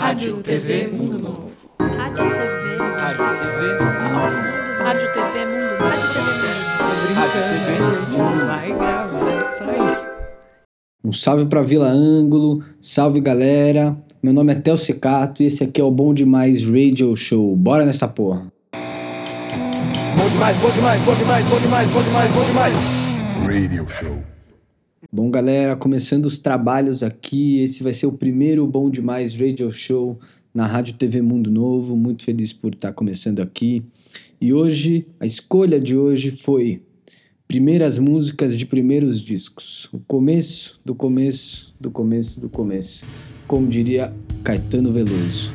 Rádio TV Mundo Novo. Rádio TV. Rádio TV Mundo Novo. Rádio TV Mundo Novo. Rádio TV Mundo Novo. Rádio TV Mundo Novo. Vai gravar isso aí. Um salve pra Vila Ângulo, salve galera, meu nome é Theo Secato e esse aqui é o Bom Demais Radio Show, bora nessa porra. Bom demais, bom demais, bom demais, bom demais, bom demais, bom demais. Radio Show. Bom galera, começando os trabalhos aqui, esse vai ser o primeiro Bom Demais Radio Show na Rádio TV Mundo Novo, muito feliz por estar começando aqui. E hoje, a escolha de hoje foi primeiras músicas de primeiros discos. O começo do começo, do começo, do começo. Como diria Caetano Veloso.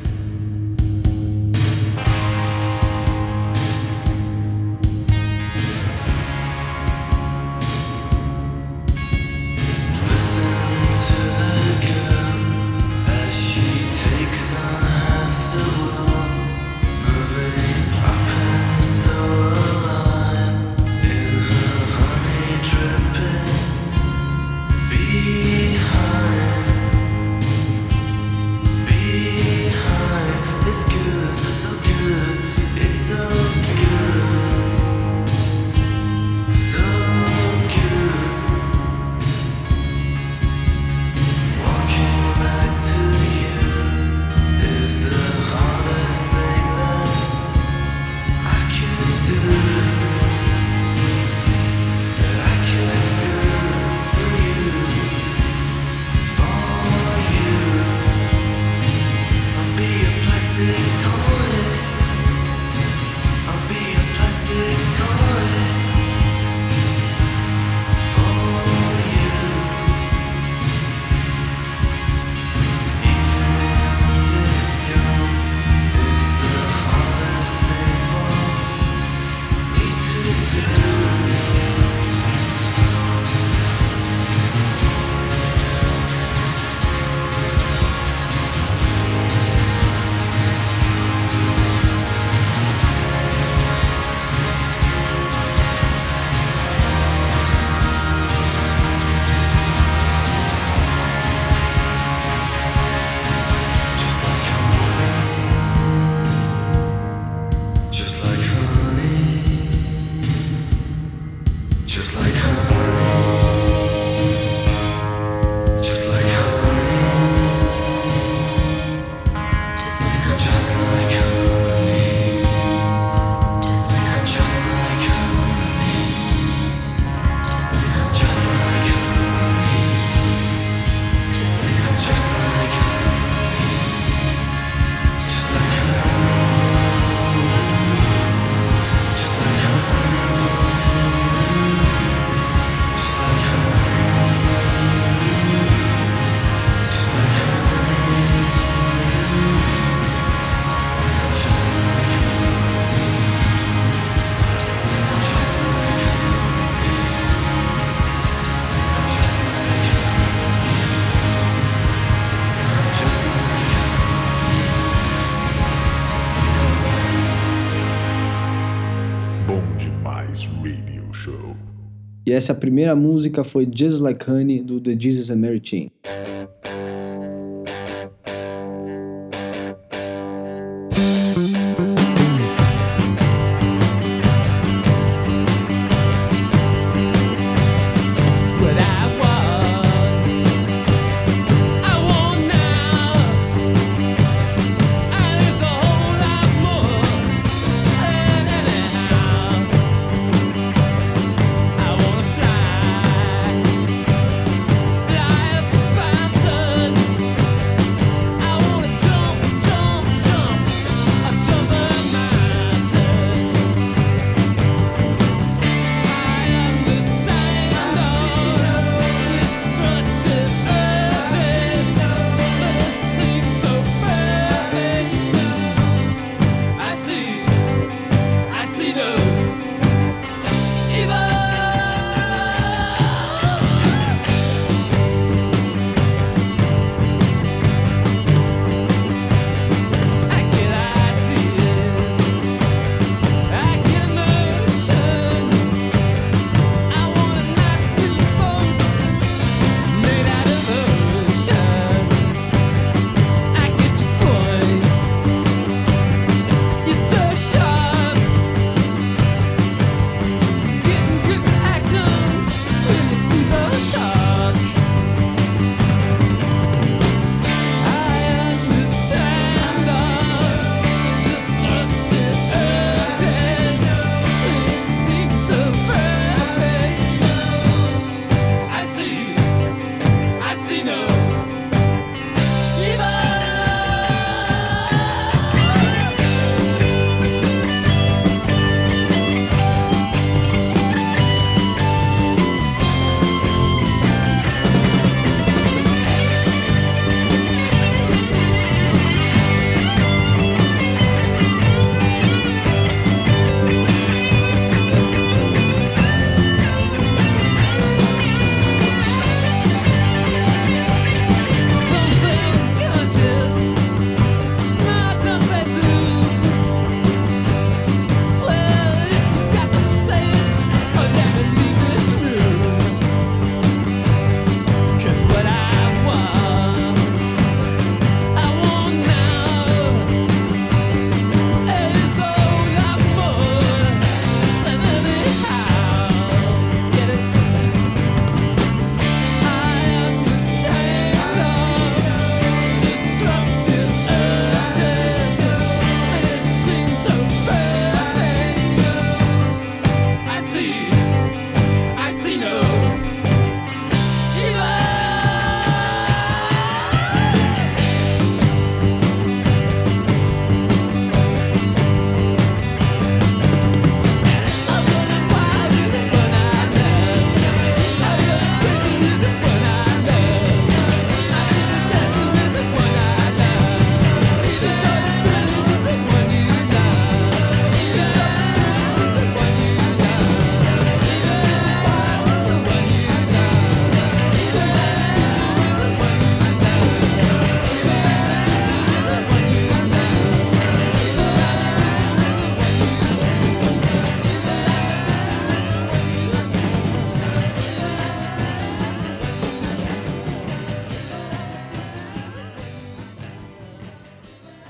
E essa primeira música foi Just Like Honey, do The Jesus and Mary Chain. Fly, fly,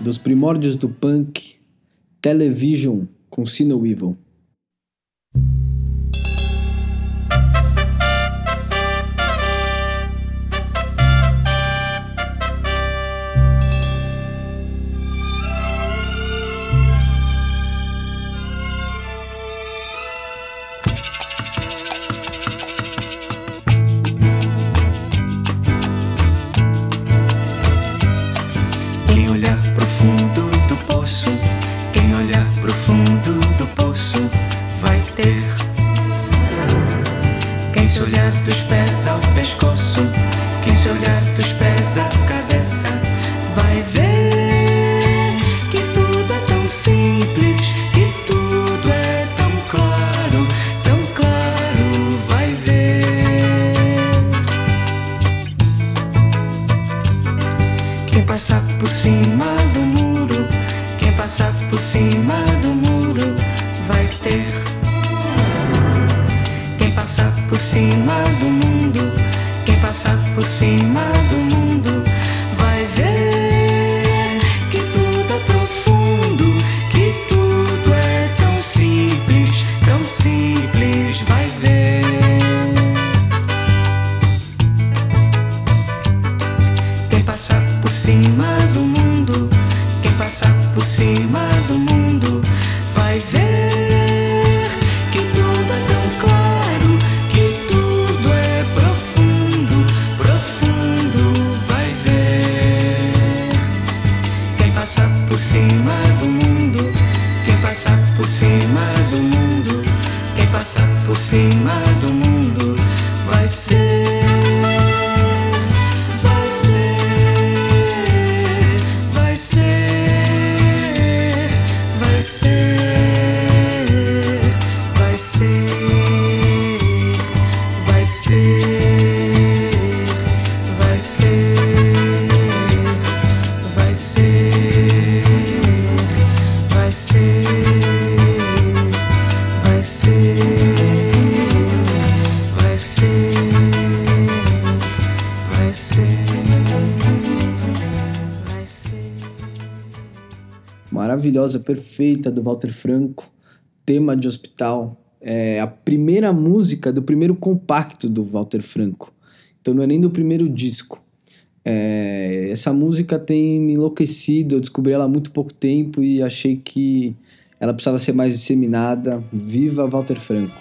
dos primórdios do punk, Television com See No Evil. Quem olhar pro fundo do poço, quem olhar pro fundo do poço vai ter. Quem se olhar dos pés ao pescoço, quem se olhar dos pés à cabeça vai ver que tudo é tão simples, que tudo é tão claro, vai ver. Quem passar por cima do muro, quem passar por cima do muro vai ter. Quem passar por cima do mundo, quem passar por cima do mundo vai ver que tudo é profundo, que tudo é tão simples, vai ver. Quem passar por cima do mundo, quem passar por cima do mundo vai ver que tudo é tão claro, que tudo é profundo, vai ver. Quem passar por cima do mundo, quem passar por cima do mundo, quem passar por cima do mundo vai ser. Maravilhosa, perfeita, do Walter Franco, Tema de Hospital. É a primeira música do primeiro compacto do Walter Franco, então não é nem do primeiro disco. Essa música tem me enlouquecido, eu descobri ela há muito pouco tempo e achei que ela precisava ser mais disseminada. Viva Walter Franco!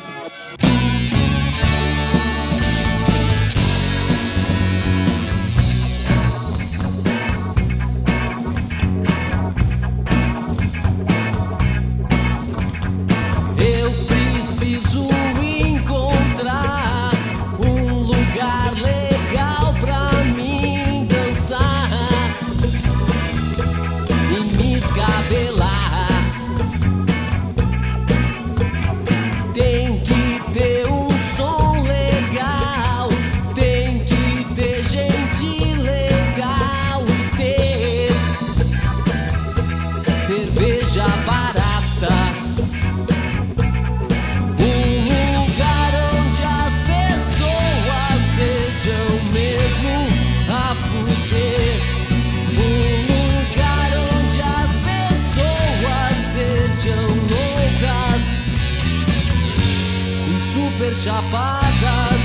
Chapadas,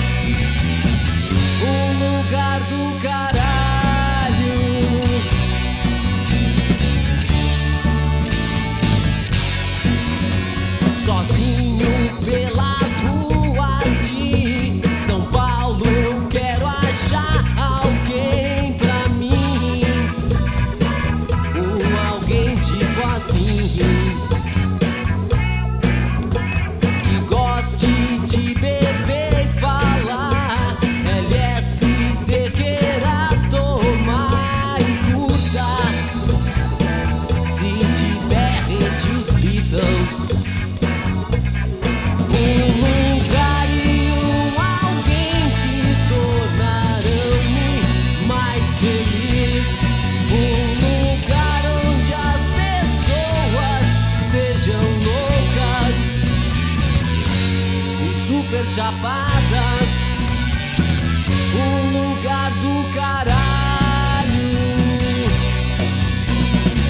um lugar do caralho. Sozinho pelas ruas de São Paulo, eu quero achar alguém pra mim, alguém tipo assim, que goste de beber e falar, LSD queira tomar e curta, se tiver rede os Beatles, um lugar e alguém que tornarão-me mais feliz, lugar onde as pessoas sejam loucas e super chapadas, lugar do caralho.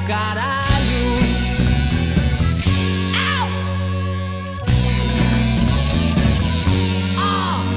caralho. Au! Ah!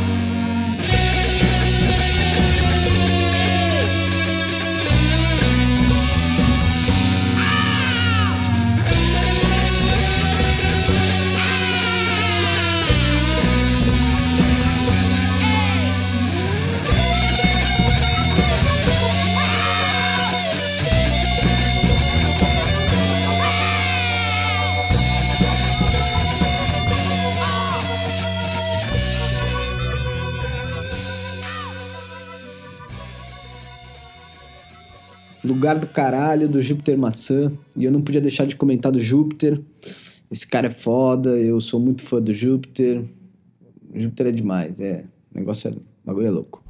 Lugar do Caralho, do Júpiter Maçã. E eu não podia deixar de comentar do Júpiter. Esse cara é foda, eu sou muito fã do Júpiter. O Júpiter é demais, o negócio o bagulho é louco.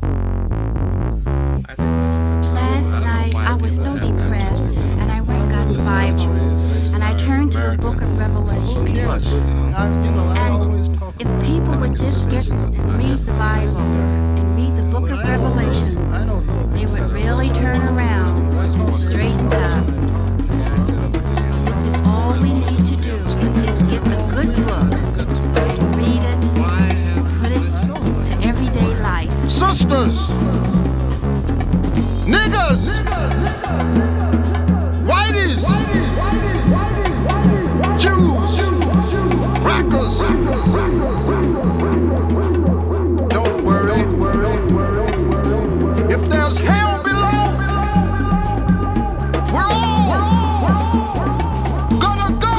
Last night I was so depressed, and I went and got the Bible, and I turned to the book of Revelation. And if people would just get and read the Bible and read the book of Revelations, they would really turn around and straighten up. This is all we need to do, is just get the good book and read it, put it to everyday life. Sisters, niggas, whiteys, Jews, crackers. Don't worry. If there's hell below, we're all gonna go.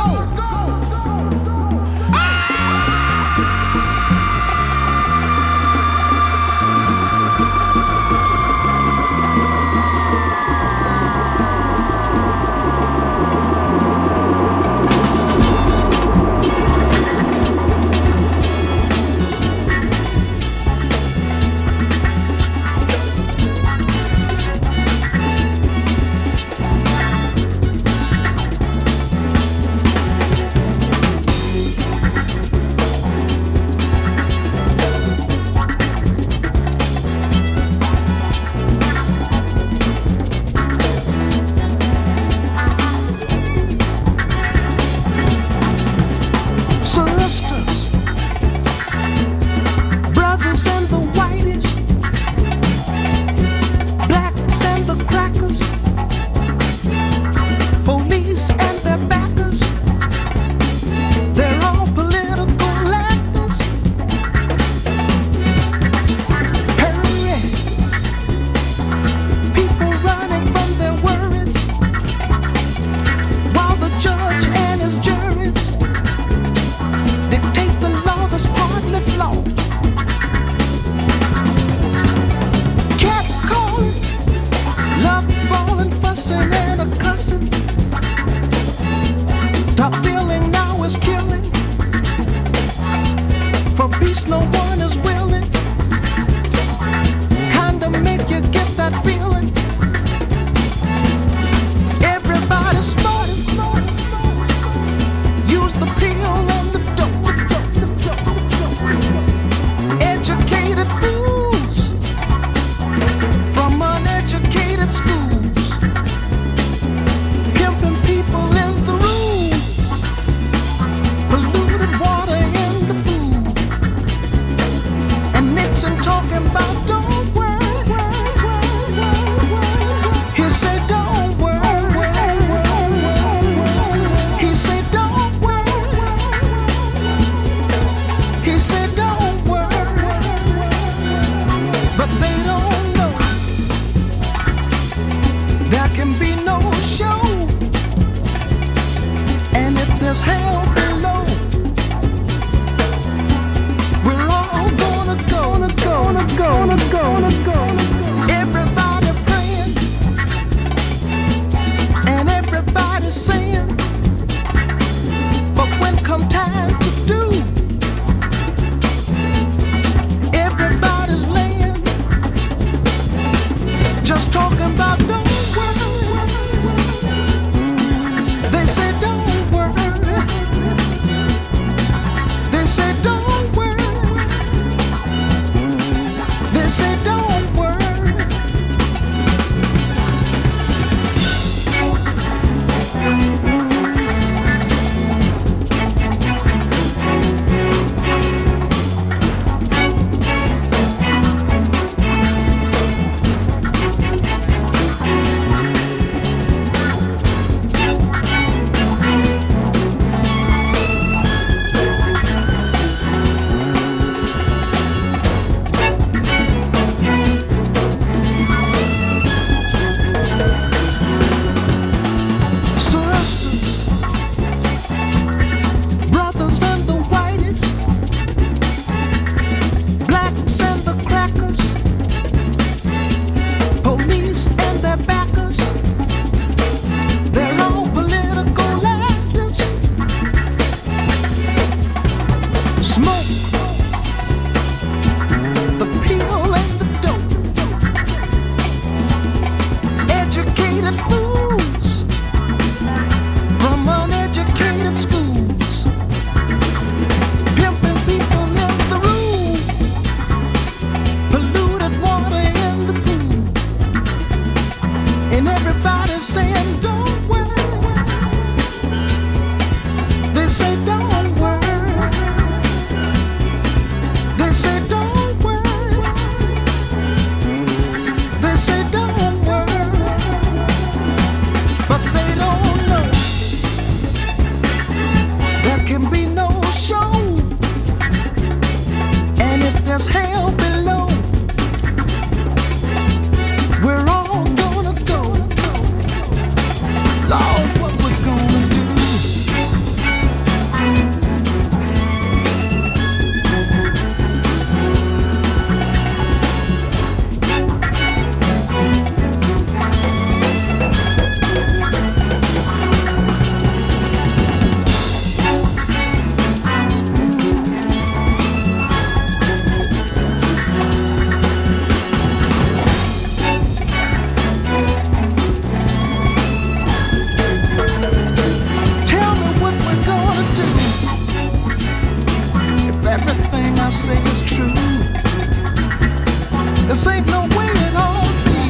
This ain't no way it ought to be.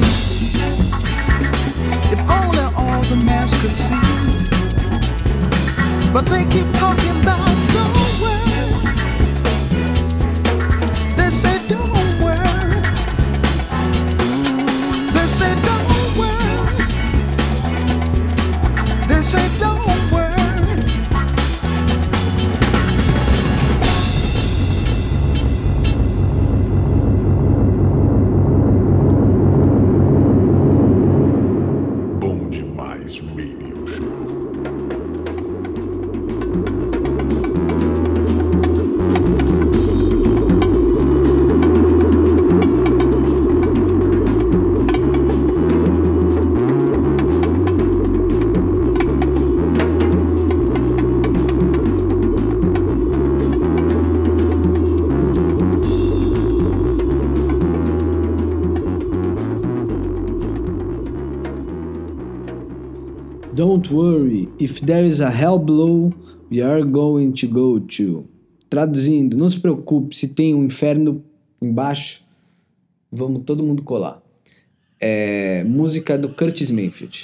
If only all the mass could see. But they keep talking about don't worry. They say don't worry. They say don't worry. They say don't worry. Bom Demais Radio Show. Don't worry, if there is a hell below, we are going to go to. Traduzindo, não se preocupe, se tem um inferno embaixo, vamos todo mundo colar. É música do Curtis Mayfield.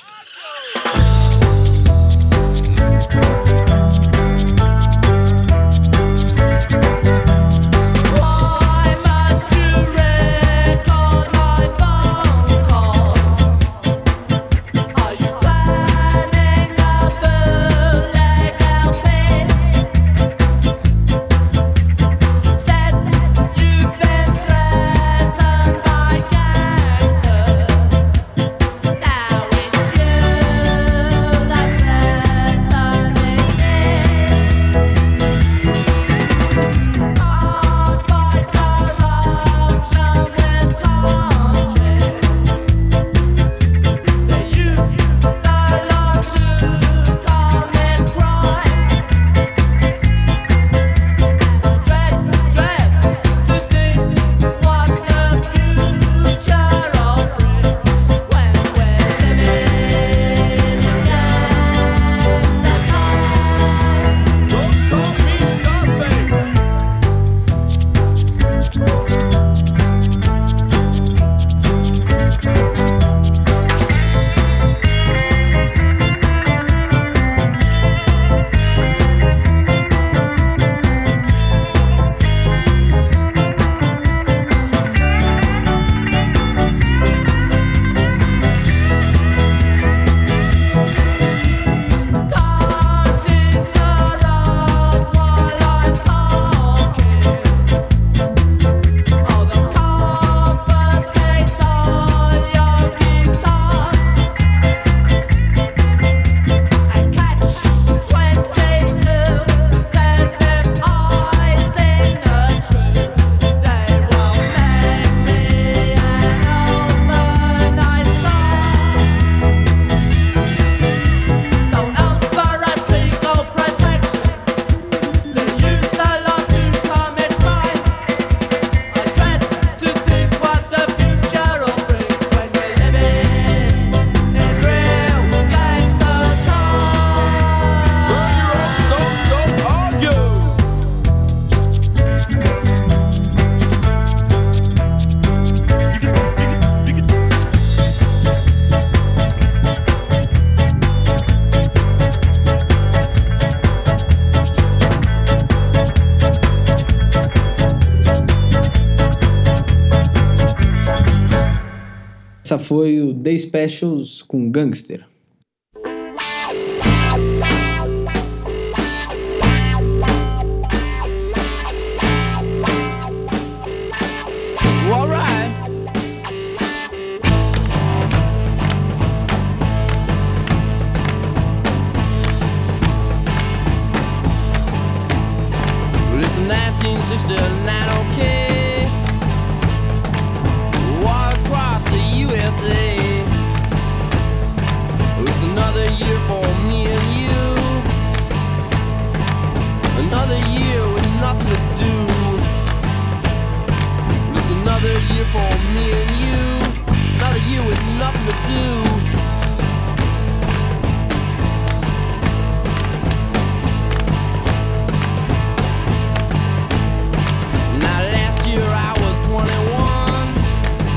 Essa foi o The Specials com Gangster. Well, it's 1969, okay. Walk across the USA. It's another year for me and you. Another year with nothing to do. It's another year for me and you. Another year with nothing to do. Now last year I was 21.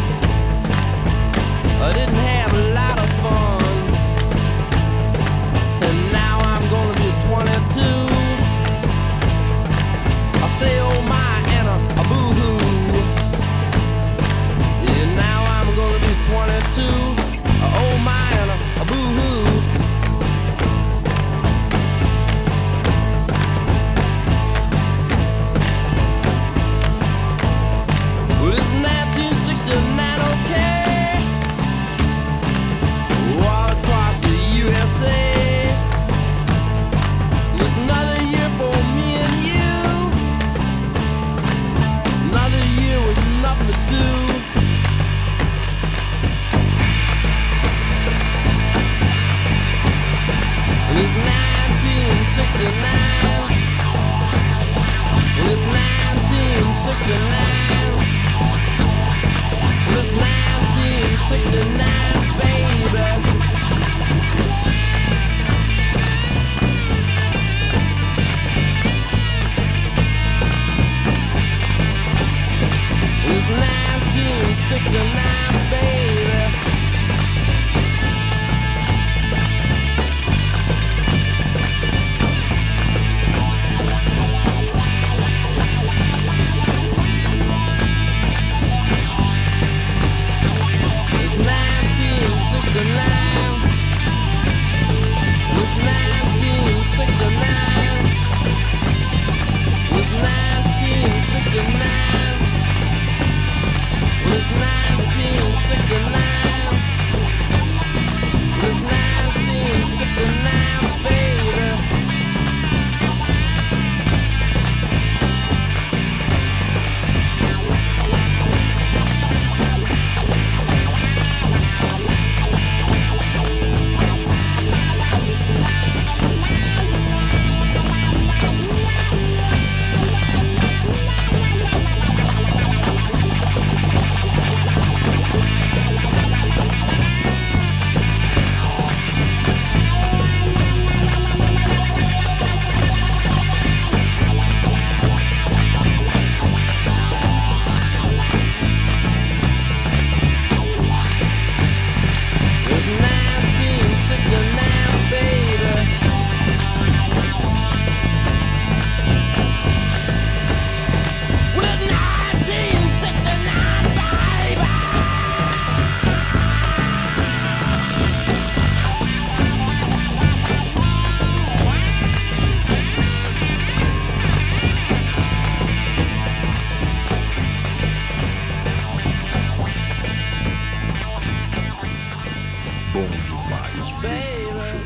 Bom demais, Radio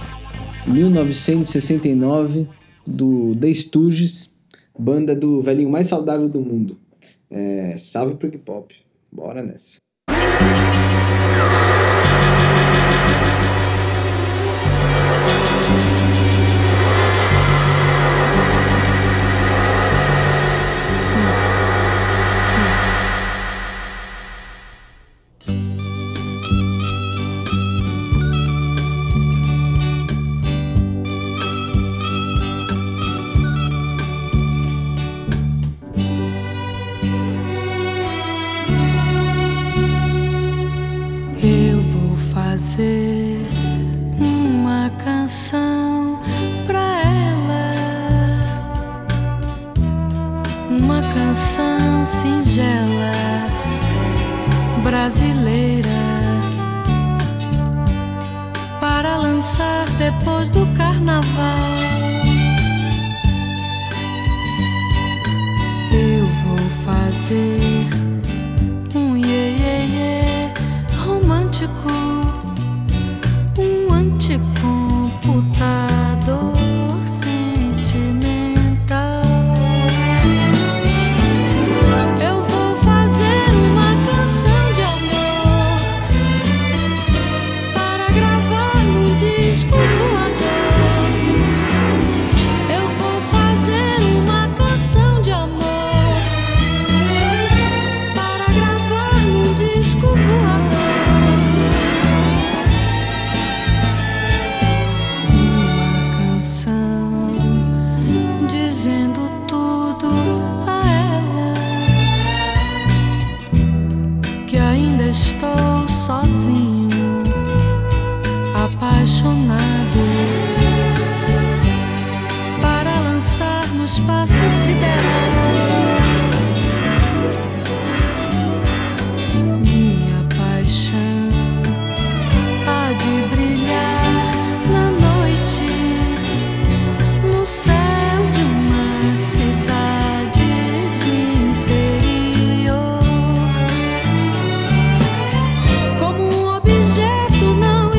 Show. 1969, do The Stooges, banda do velhinho mais saudável do mundo. Salve pro hip hop. Bora nessa. Eu vou fazer uma canção pra ela, uma canção singela, brasileira, para lançar depois do carnaval. Eu vou fazer um iê-iê-iê romântico, um anticomputador sentimental. Eu vou fazer uma canção de amor para gravar num disco voador. Eu vou fazer uma canção de amor para gravar num disco voador. Dizendo tudo a ela, que ainda estou sozinho, apaixonado, para lançar no espaço sideral minha paixão. Há de brilhar na noite, no céu de uma cidade do interior, como um objeto não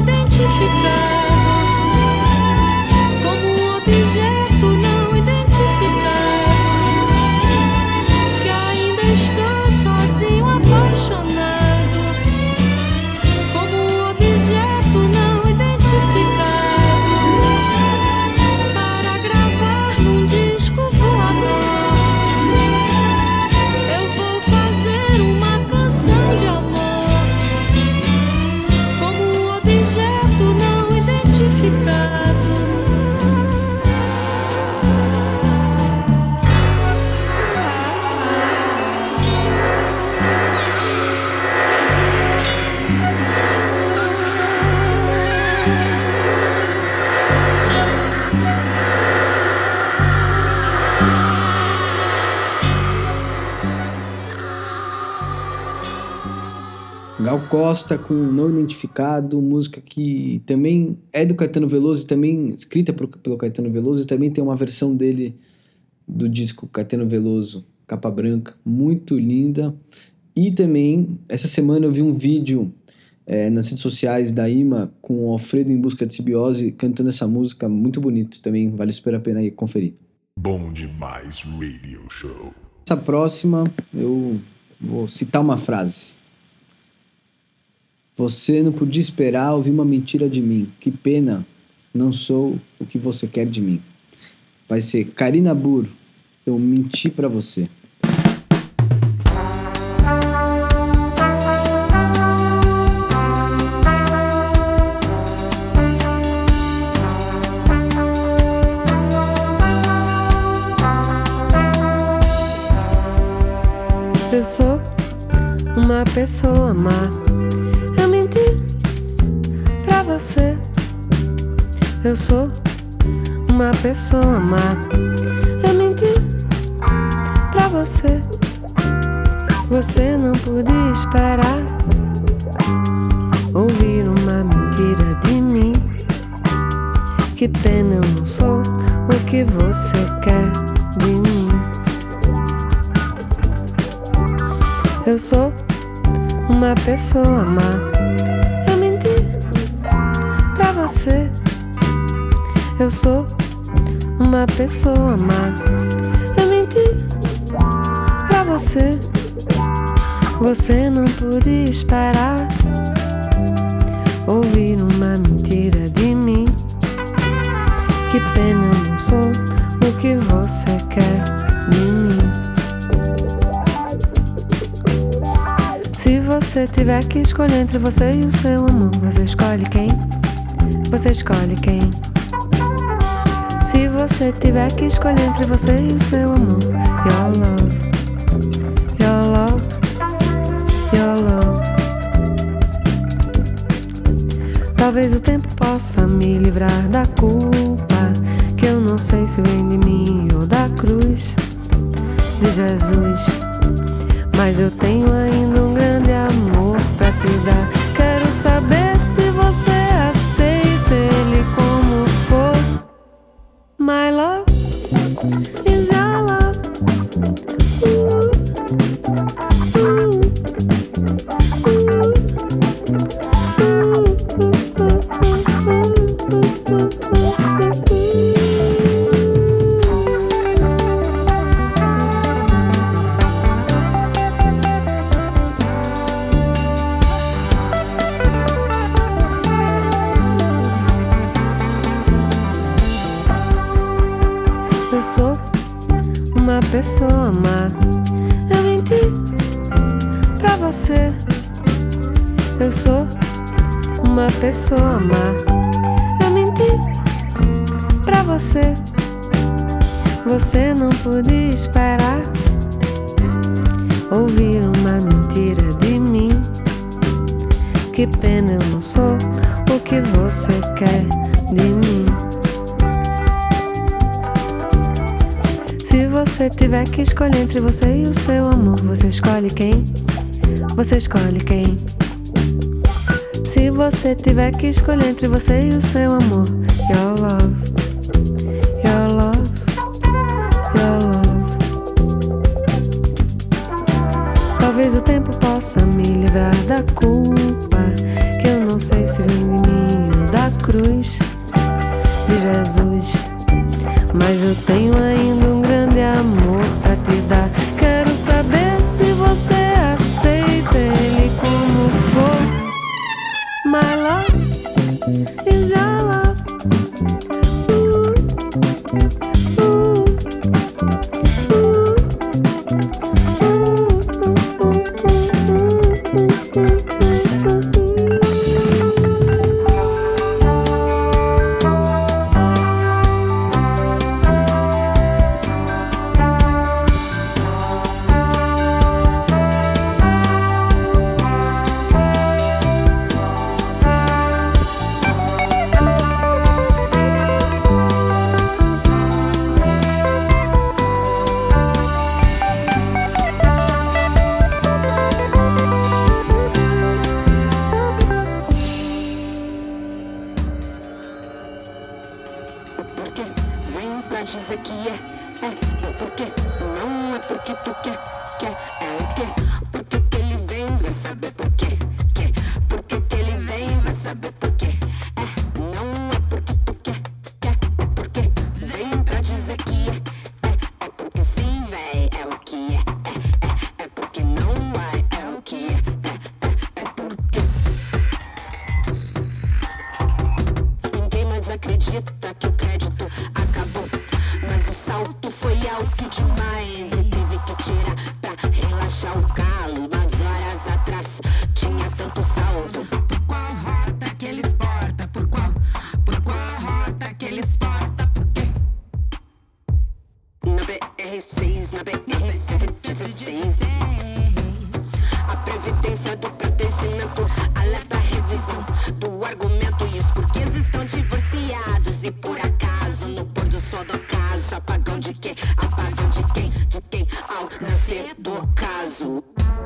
identificado, como um objeto não identificado. Gal Costa com Não Identificado, música que também é do Caetano Veloso, também escrita pelo Caetano Veloso, e também tem uma versão dele do disco Caetano Veloso, capa branca, muito linda. E também, essa semana eu vi um vídeo nas redes sociais da Ima com o Alfredo em Busca de Simbiose cantando essa música, muito bonito também, vale super a pena aí conferir. Bom Demais Radio Show. Essa próxima eu vou citar uma frase. Você não podia esperar ouvir uma mentira de mim. Que pena, não sou o que você quer de mim. Vai ser Karina Burr, eu menti pra você. Eu sou uma pessoa má. Eu menti pra você. Eu sou uma pessoa má. Eu menti pra você. Você não podia esperar ouvir uma mentira de mim. Que pena, eu não sou o que você quer de mim. Eu sou uma pessoa má. Eu menti pra você. Eu sou uma pessoa má. Eu menti pra você. Você não podia esperar ouvir uma mentira de mim. Que pena, eu não sou o que você quer de mim. Se você tiver que escolher entre você e o seu amor, você escolhe quem? Você escolhe quem? Se você tiver que escolher entre você e o seu amor, your love, your love, your love. Talvez o tempo possa me livrar da culpa, que eu não sei se vem de mim ou da cruz de Jesus. Mas eu tenho ainda um grande amor pra te dar. Quero saber se você aceita ele como for. My love is your love. Eu sou uma pessoa má. Eu menti pra você. Eu sou uma pessoa má. Eu menti pra você. Você não podia esperar ouvir uma mentira de mim. Que pena, eu não sou o que você quer de mim. Se você tiver que escolher entre você e o seu amor, você escolhe quem? Você escolhe quem? Se você tiver que escolher entre você e o seu amor, your love, your love, your love. Talvez o tempo possa me livrar da culpa, que eu não sei se vem de mim ou da cruz de Jesus. Mas eu tenho ainda um grande amor pra te dar. Quero saber se você aceita ele como for. My love is your love. conhecimento. Alerta a revisão do argumento. E os porquês estão divorciados. E por acaso, no pôr do sol do ocaso, apagão de quem? Apagão de quem? De quem? Ao nascer do ocaso.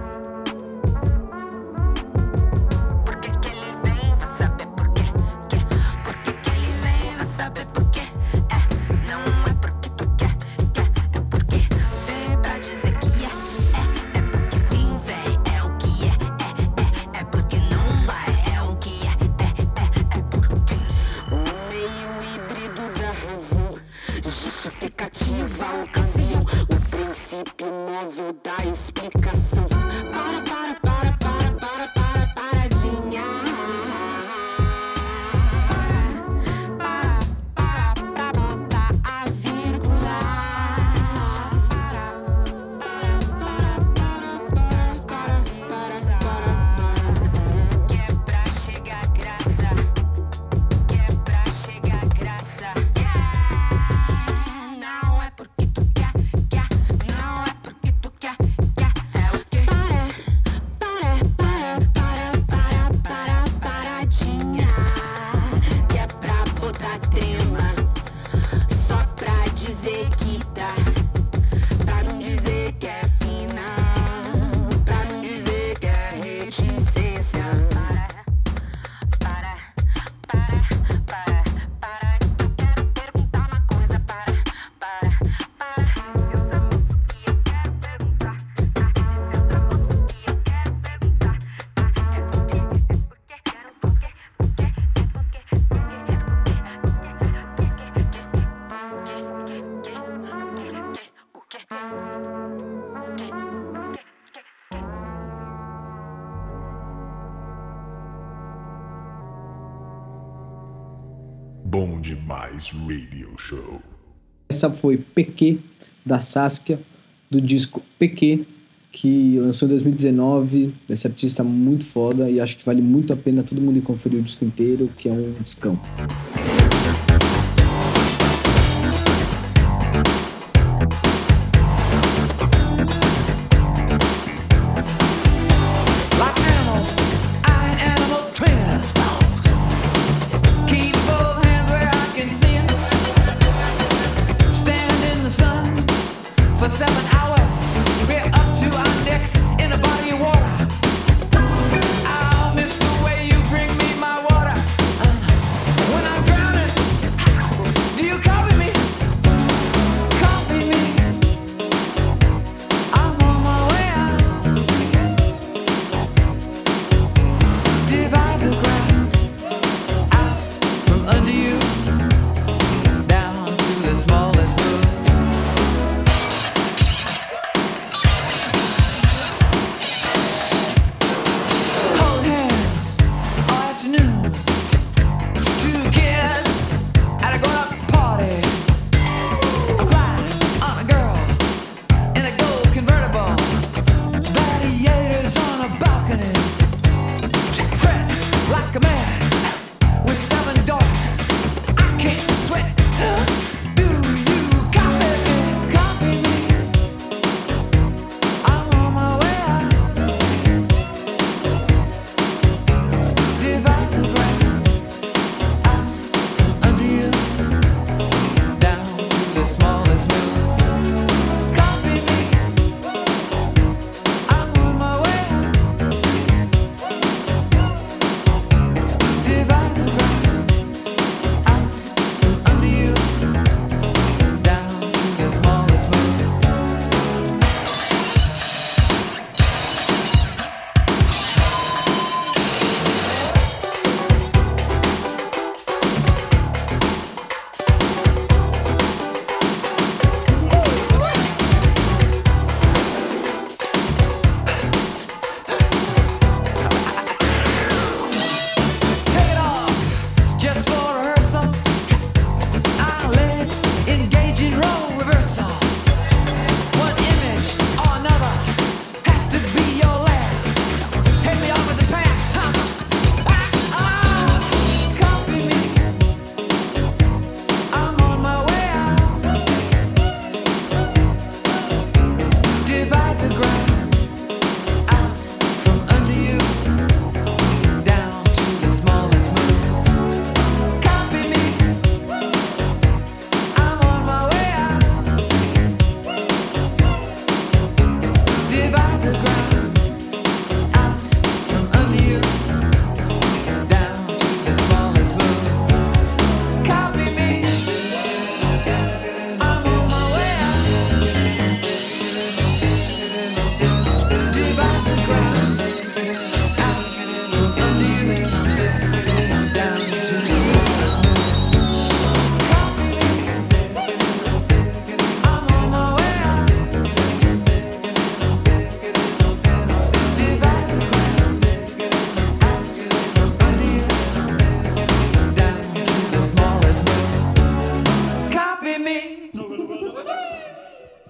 Por que que ele vem? Vai saber por quê? Por que que ele vem? Vai saber por quê? Não é porque tu quer, é porque vem pra dizer que é porque sim, véi, é o que é porque não vai, é o que é porque o meio híbrido da razão justificativa a ocasião, o princípio novo da explicação. Paradinha. Pra botar a vírgula. Que é pra chegar graça. Que é pra chegar graça. Não é porque tu quer. Não é porque tu quer. É o quê? Paradinha. Que é pra botar tema. Só pra dizer que dá. Pra não dizer que é fina. Pra não dizer que é reticência. Para. Eu quero perguntar uma coisa. Para. Eu trampo e eu quero perguntar. Eu trampo e eu quero perguntar. Bom Demais Radio Show. Essa foi PQ, da Saskia, do disco PQ, que lançou em 2019, desse artista muito foda, e acho que vale muito a pena todo mundo ir conferir o disco inteiro, que é um discão. Like animals, I ain't animal trainers. Keep both hands where I can see 'em. Stand in the sun for 7 hours. We're up to our necks in a body of water. I'll miss the way you bring me my water. When I'm drowning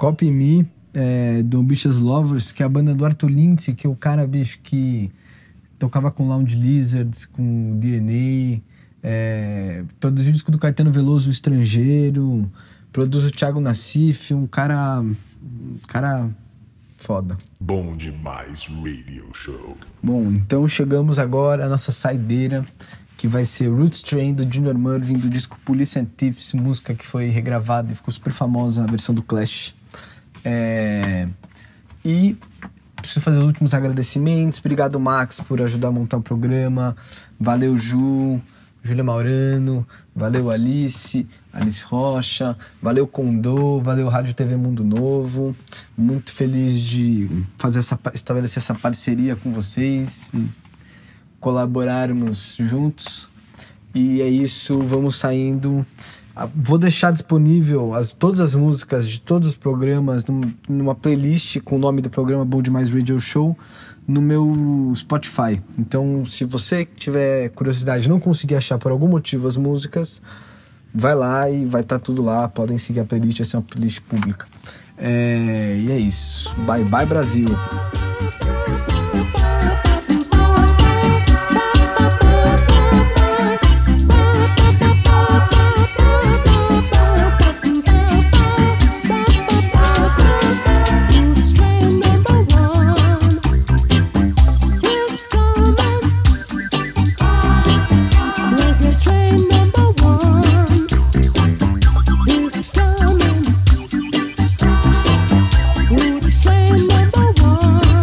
Copy Me, do Ambitious Lovers, que é a banda do Arthur Lindsay, que é o cara, bicho, que tocava com Lounge Lizards, com DNA, produziu o disco do Caetano Veloso, O Estrangeiro, produz o Thiago Nassif, um cara foda. Bom Demais Radio Show. Bom, então chegamos agora à nossa saideira, que vai ser Roots Train, do Junior Murvin, do disco Police and Thieves, música que foi regravada e ficou super famosa, a versão do Clash. E preciso fazer os últimos agradecimentos. Obrigado, Max, por ajudar a montar o programa. Valeu, Júlia Maurano. Valeu, Alice Rocha. Valeu, Condô. Valeu, Rádio TV Mundo Novo. Muito feliz de estabelecer essa parceria com vocês e colaborarmos juntos. E é isso, vamos saindo. Vou deixar disponível todas as músicas de todos os programas numa playlist com o nome do programa Bom Demais Radio Show no meu Spotify. Então, se você tiver curiosidade e não conseguir achar por algum motivo as músicas, vai lá e vai estar tudo lá. Podem seguir a playlist, essa é uma playlist pública. E é isso. Bye bye, Brasil! Train number one.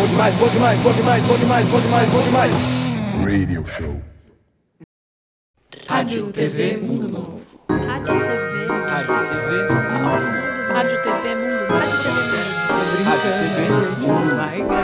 demais, bom demais, bom demais, bom demais, bom demais, bom demais. Radio Show. Rádio TV Mundo Novo. Rádio TV. Rádio TV. Rádio TV Mundo Novo. Rádio TV Mundo Novo. Rádio TV. Vai,